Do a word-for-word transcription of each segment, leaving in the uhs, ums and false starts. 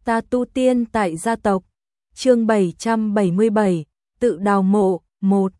Ta tu tiên tại gia tộc. Chương bảy trăm bảy mươi bảy, tự đào mộ, một.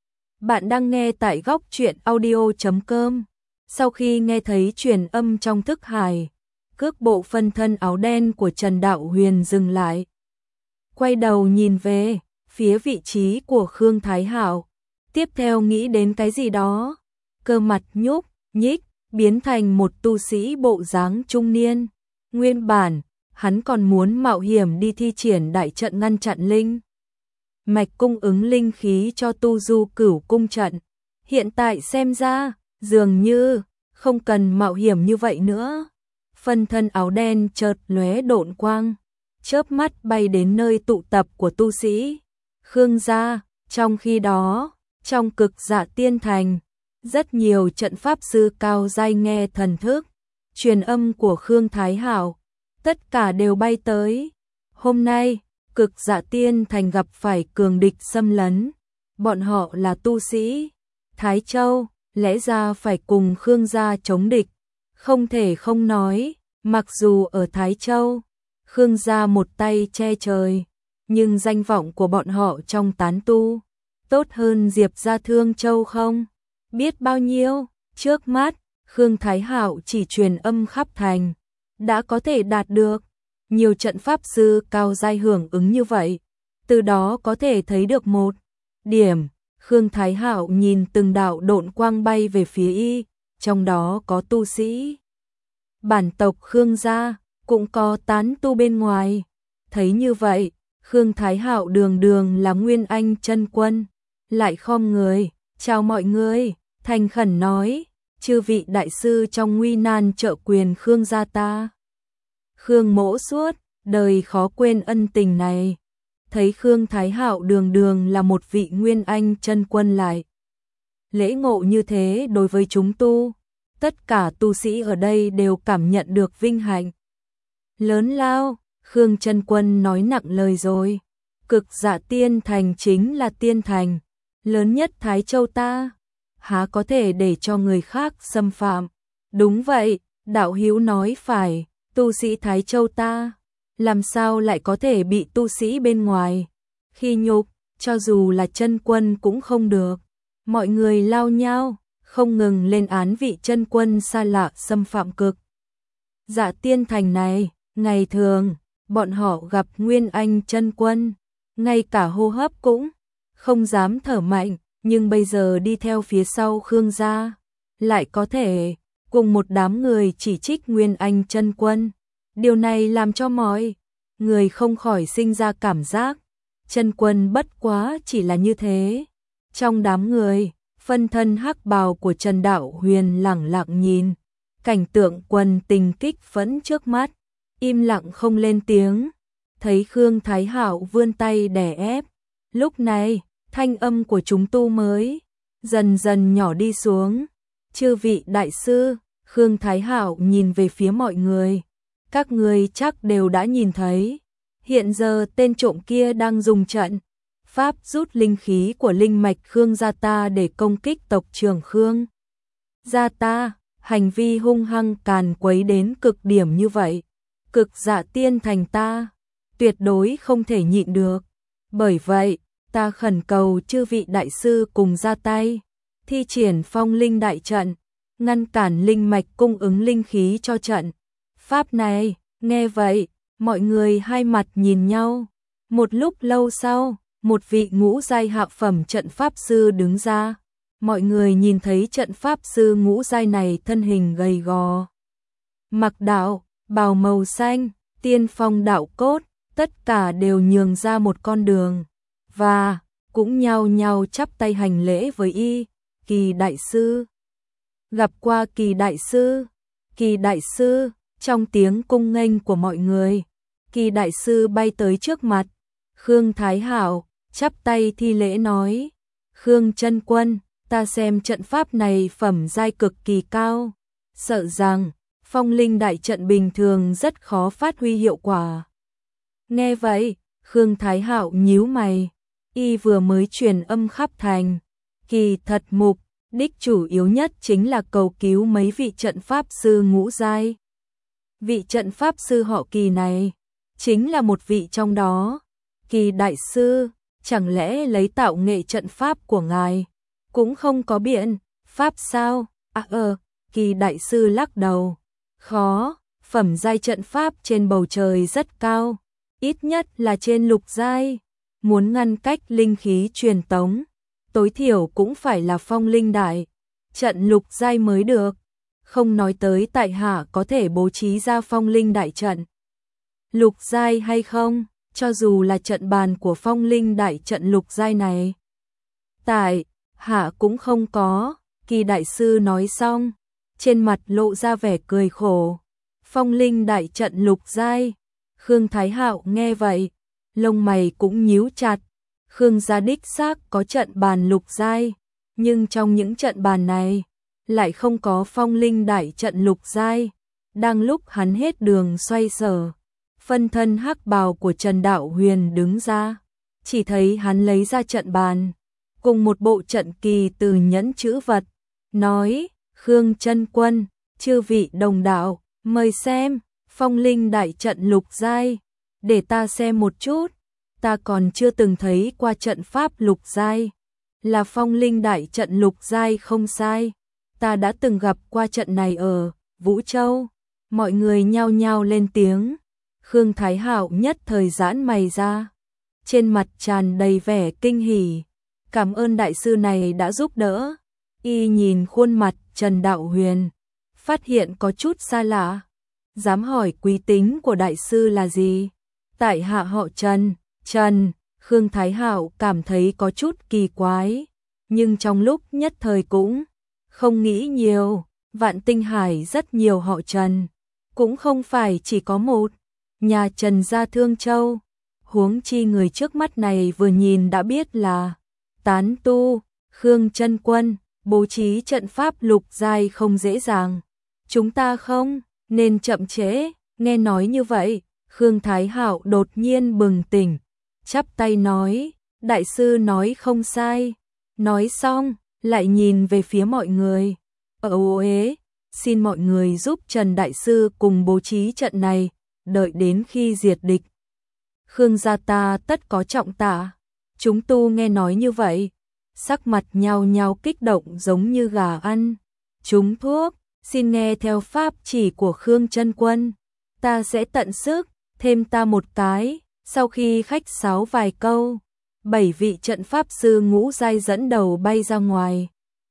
Bạn đang nghe tại góc truyện audio chấm com. Sau khi nghe thấy truyền âm trong thức hải, cước bộ phân thân áo đen của Trần Đạo Huyền dừng lại. Quay đầu nhìn về phía vị trí của Khương Thái Hạo, tiếp theo nghĩ đến cái gì đó, cơ mặt nhúc nhích, biến thành một tu sĩ bộ dáng trung niên. Nguyên bản, hắn còn muốn mạo hiểm đi thi triển đại trận ngăn chặn linh mạch cung ứng linh khí cho tu du cửu cung trận. Hiện tại xem ra, dường như không cần mạo hiểm như vậy nữa. Phân thân áo đen chợt lóe độn quang, chớp mắt bay đến nơi tụ tập của tu sĩ Khương gia. Trong khi đó, trong Cực Dạ Tiên Thành, rất nhiều trận pháp sư cao giai nghe thần thức truyền âm của Khương Thái Hạo, tất cả đều bay tới. Hôm nay, Cực Dạ Tiên Thành gặp phải cường địch xâm lấn, bọn họ là tu sĩ Thái Châu, lẽ ra phải cùng Khương gia chống địch. Không thể không nói, mặc dù ở Thái Châu, Khương gia một tay che trời, nhưng danh vọng của bọn họ trong tán tu tốt hơn Diệp gia Thương Châu không biết bao nhiêu. Trước mắt, Khương Thái Hạo chỉ truyền âm khắp thành, đã có thể đạt được nhiều trận pháp sư cao giai hưởng ứng như vậy. Từ đó có thể thấy được một điểm, Khương Thái Hạo nhìn từng đạo độn quang bay về phía y, trong đó có tu sĩ bản tộc Khương gia, cũng có tán tu bên ngoài. Thấy như vậy, Khương Thái Hạo đường đường là Nguyên Anh chân quân, lại khom người, chào mọi người, thành khẩn nói, chư vị đại sư trong nguy nan trợ quyền Khương gia ta. Khương mỗ suốt đời khó quên ân tình này. Thấy Khương Thái Hạo đường đường là một vị Nguyên Anh chân quân lại lễ ngộ như thế đối với chúng tu, tất cả tu sĩ ở đây đều cảm nhận được vinh hạnh lớn lao. Khương chân quân nói nặng lời rồi, Cực Dạ Tiên Thành chính là tiên thành lớn nhất Thái Châu ta, há có thể để cho người khác xâm phạm. Đúng vậy, đạo hữu nói phải, tu sĩ Thái Châu ta làm sao lại có thể bị tu sĩ bên ngoài khi nhục, cho dù là chân quân cũng không được. Mọi người lao nhau, không ngừng lên án vị chân quân xa lạ xâm phạm Cực Dạ Tiên Thành này. Ngày thường, bọn họ gặp Nguyên Anh chân quân, ngay cả hô hấp cũng không dám thở mạnh, nhưng bây giờ đi theo phía sau Khương gia, lại có thể cùng một đám người chỉ trích Nguyên Anh chân quân. Điều này làm cho mọi người không khỏi sinh ra cảm giác, chân quân bất quá chỉ là như thế. Trong đám người, phân thân hắc bào của Trần Đạo Huyền lẳng lặng nhìn cảnh tượng quần tình kích phẫn trước mắt, im lặng không lên tiếng. Thấy Khương Thái Hạo vươn tay đè ép, lúc này, thanh âm của chúng tu mới dần dần nhỏ đi xuống. Chư vị đại sư, Khương Thái Hạo nhìn về phía mọi người, các người chắc đều đã nhìn thấy, hiện giờ tên trộm kia đang dùng trận pháp rút linh khí của linh mạch Khương gia ta để công kích tộc trưởng Khương gia ta, hành vi hung hăng càn quấy đến cực điểm như vậy, Cực Dạ Tiên Thành ta tuyệt đối không thể nhịn được. Bởi vậy, ta khẩn cầu chư vị đại sư cùng ra tay, thi triển phong linh đại trận, ngăn cản linh mạch cung ứng linh khí cho trận pháp này. Nghe vậy, mọi người hai mặt nhìn nhau. Một lúc lâu sau, một vị ngũ giai hạ phẩm trận pháp sư đứng ra. Mọi người nhìn thấy trận pháp sư ngũ giai này thân hình gầy gò, mặc đạo bào màu xanh, tiên phong đạo cốt, tất cả đều nhường ra một con đường, và cũng nhao nhao chắp tay hành lễ với y. Kỳ đại sư, gặp qua Kỳ đại sư, Kỳ đại sư. Trong tiếng cung nghênh của mọi người, Kỳ đại sư bay tới trước mặt Khương Thái Hạo, chắp tay thi lễ nói, Khương chân quân, ta xem trận pháp này phẩm giai cực kỳ cao, sợ rằng phong linh đại trận bình thường rất khó phát huy hiệu quả. Nghe vậy, Khương Thái Hạo nhíu mày, y vừa mới truyền âm khắp thành, kỳ thật mục đích chủ yếu nhất chính là cầu cứu mấy vị trận pháp sư ngũ giai. Vị trận pháp sư họ Kỳ này, chính là một vị trong đó. Kỳ đại sư, chẳng lẽ lấy tạo nghệ trận pháp của ngài cũng không có biện pháp sao? À ờ, Kỳ đại sư lắc đầu. Khó, phẩm giai trận pháp trên bầu trời rất cao, ít nhất là trên lục giai. Muốn ngăn cách linh khí truyền tống, tối thiểu cũng phải là phong linh đại trận lục giai mới được. Không nói tới tại hạ có thể bố trí ra phong linh đại trận lục giai hay không, cho dù là trận bàn của phong linh đại trận lục giai này, tại hạ cũng không có. Kỳ đại sư nói xong, trên mặt lộ ra vẻ cười khổ. Phong linh đại trận lục giai. Khương Thái Hạo nghe vậy, lông mày cũng nhíu chặt. Khương gia đích xác có trận bàn lục giai, nhưng trong những trận bàn này lại không có phong linh đại trận lục giai. Đang lúc hắn hết đường xoay sở, phân thân hắc bào của Trần Đạo Huyền đứng ra, chỉ thấy hắn lấy ra trận bàn cùng một bộ trận kỳ từ nhẫn chữ vật, nói: Khương chân quân, chư vị đồng đạo, mời xem, phong linh đại trận lục giai, để ta xem một chút, ta còn chưa từng thấy qua trận pháp lục giai. Là phong linh đại trận lục giai không sai, ta đã từng gặp qua trận này ở Vũ Châu. Mọi người nhao nhao lên tiếng. Khương Thái Hạo nhất thời giãn mày ra, trên mặt tràn đầy vẻ kinh hỉ. Cảm ơn đại sư này đã giúp đỡ. Y nhìn khuôn mặt Trần Đạo Huyền, phát hiện có chút xa lạ. Dám hỏi quý tính của đại sư là gì? Tại hạ họ Trần. Trần, Khương Thái Hạo cảm thấy có chút kỳ quái, nhưng trong lúc nhất thời cũng không nghĩ nhiều. Vạn Tinh Hải rất nhiều họ Trần, cũng không phải chỉ có một nhà Trần gia Thương Châu. Huống chi người trước mắt này vừa nhìn đã biết là tán tu. Khương chân quân, bố trí trận pháp lục giai không dễ dàng, chúng ta không nên chậm trễ. Nghe nói như vậy, Khương Thái Hạo đột nhiên bừng tỉnh, chắp tay nói: đại sư nói không sai. Nói xong, lại nhìn về phía mọi người. Ở ế, xin mọi người giúp Trần đại sư cùng bố trí trận này, đợi đến khi diệt địch, Khương gia ta tất có trọng tạ. Chúng tu nghe nói như vậy, sắc mặt nhao nhao kích động giống như gà ăn trúng thuốc. Xin nghe theo pháp chỉ của Khương chân quân, ta sẽ tận sức. Thêm ta một cái. Sau khi khách sáo vài câu, bảy vị trận pháp sư ngũ giai dẫn đầu bay ra ngoài.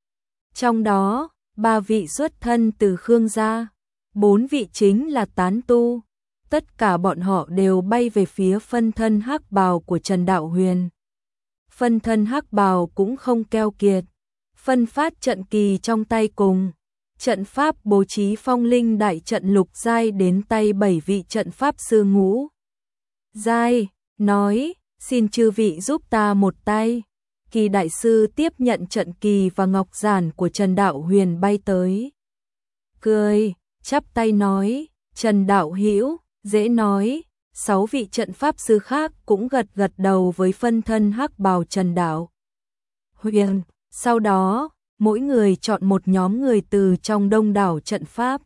Trong đó, ba vị xuất thân từ Khương gia, bốn vị chính là tán tu. Tất cả bọn họ đều bay về phía phân thân hắc bào của Trần Đạo Huyền. Phân thân hắc bào cũng không keo kiệt, phân phát trận kỳ trong tay cùng trận pháp bố trí phong linh đại trận lục giai đến tay bảy vị trận pháp sư ngũ giai, nói: xin chư vị giúp ta một tay. Kỳ đại sư tiếp nhận trận kỳ và ngọc giản của Trần Đạo Huyền bay tới, cười chắp tay nói: Trần đạo hữu, dễ nói. Sáu vị trận pháp sư khác cũng gật gật đầu với phân thân hắc bào Trần Đạo Huyền. Sau đó, mỗi người chọn một nhóm người từ trong đông đảo trận pháp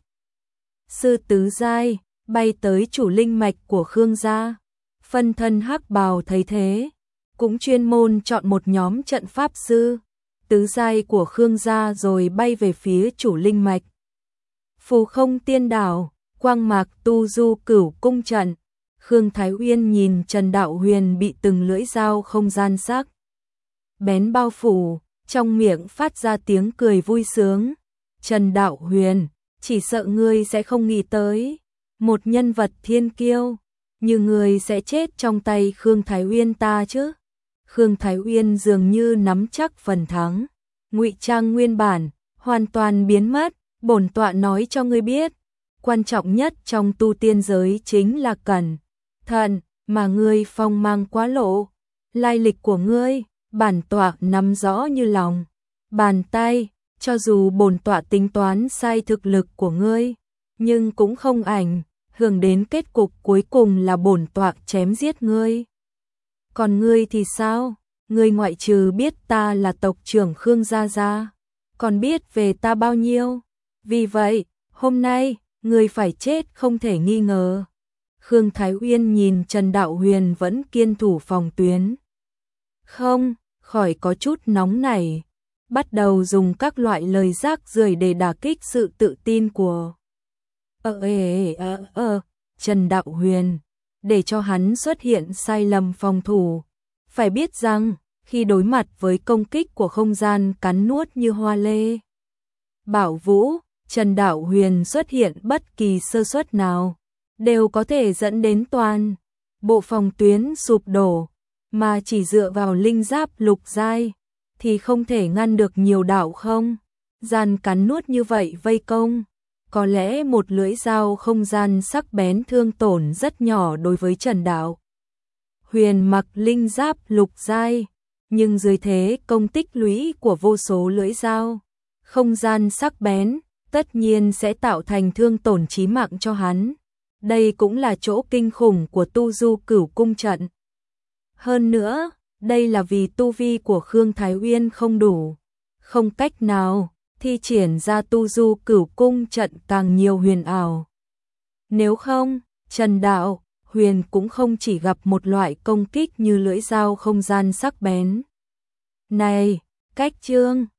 sư tứ giai, bay tới chủ linh mạch của Khương gia. Phân thân hắc bào thấy thế, cũng chuyên môn chọn một nhóm trận pháp sư tứ giai của Khương gia rồi bay về phía chủ linh mạch. Phù Không Tiên Đảo, Quang Mạc Tu Du Cửu Cung trận. Khương Thái Uyên nhìn Trần Đạo Huyền bị từng lưỡi dao không gian sắc bén bao phủ, trong miệng phát ra tiếng cười vui sướng. Trần Đạo Huyền, chỉ sợ ngươi sẽ không nghĩ tới, một nhân vật thiên kiêu như ngươi sẽ chết trong tay Khương Thái Uyên ta chứ. Khương Thái Uyên dường như nắm chắc phần thắng, ngụy trang nguyên bản, hoàn toàn biến mất. Bổn tọa nói cho ngươi biết, quan trọng nhất trong tu tiên giới chính là cẩn thận, mà ngươi phong mang quá lộ. Lai lịch của ngươi, bản tọa nắm rõ như lòng bàn tay, cho dù bổn tọa tính toán sai thực lực của ngươi, nhưng cũng không ảnh hưởng đến kết cục cuối cùng là bổn tọa chém giết ngươi. Còn ngươi thì sao? Ngươi ngoại trừ biết ta là tộc trưởng Khương gia gia, còn biết về ta bao nhiêu? Vì vậy, hôm nay, ngươi phải chết không thể nghi ngờ. Khương Thái Uyên nhìn Trần Đạo Huyền vẫn kiên thủ phòng tuyến. Không, khỏi có chút nóng nảy, bắt đầu dùng các loại lời rác rưởi để đả kích sự tự tin của Ờ ê ờ ờ Trần Đạo Huyền, để cho hắn xuất hiện sai lầm phòng thủ. Phải biết rằng, khi đối mặt với công kích của không gian cắn nuốt như Hoa Lê, Bảo Vũ, Trần Đạo Huyền xuất hiện bất kỳ sơ suất nào, đều có thể dẫn đến toàn bộ phòng tuyến sụp đổ, mà chỉ dựa vào linh giáp lục giai thì không thể ngăn được nhiều đạo không gian cắn nuốt như vậy vây công. Có lẽ một lưỡi dao không gian sắc bén thương tổn rất nhỏ đối với Trần Đạo Huyền mặc linh giáp lục giai, nhưng dưới thế công tích lũy của vô số lưỡi dao không gian sắc bén, tất nhiên sẽ tạo thành thương tổn chí mạng cho hắn. Đây cũng là chỗ kinh khủng của tu du cửu cung trận. Hơn nữa, đây là vì tu vi của Khương Thái Uyên không đủ, không cách nào thi triển ra tu du cửu cung trận càng nhiều huyền ảo. Nếu không, Trần Đạo Huyền cũng không chỉ gặp một loại công kích như lưỡi dao không gian sắc bén. Này, cách chương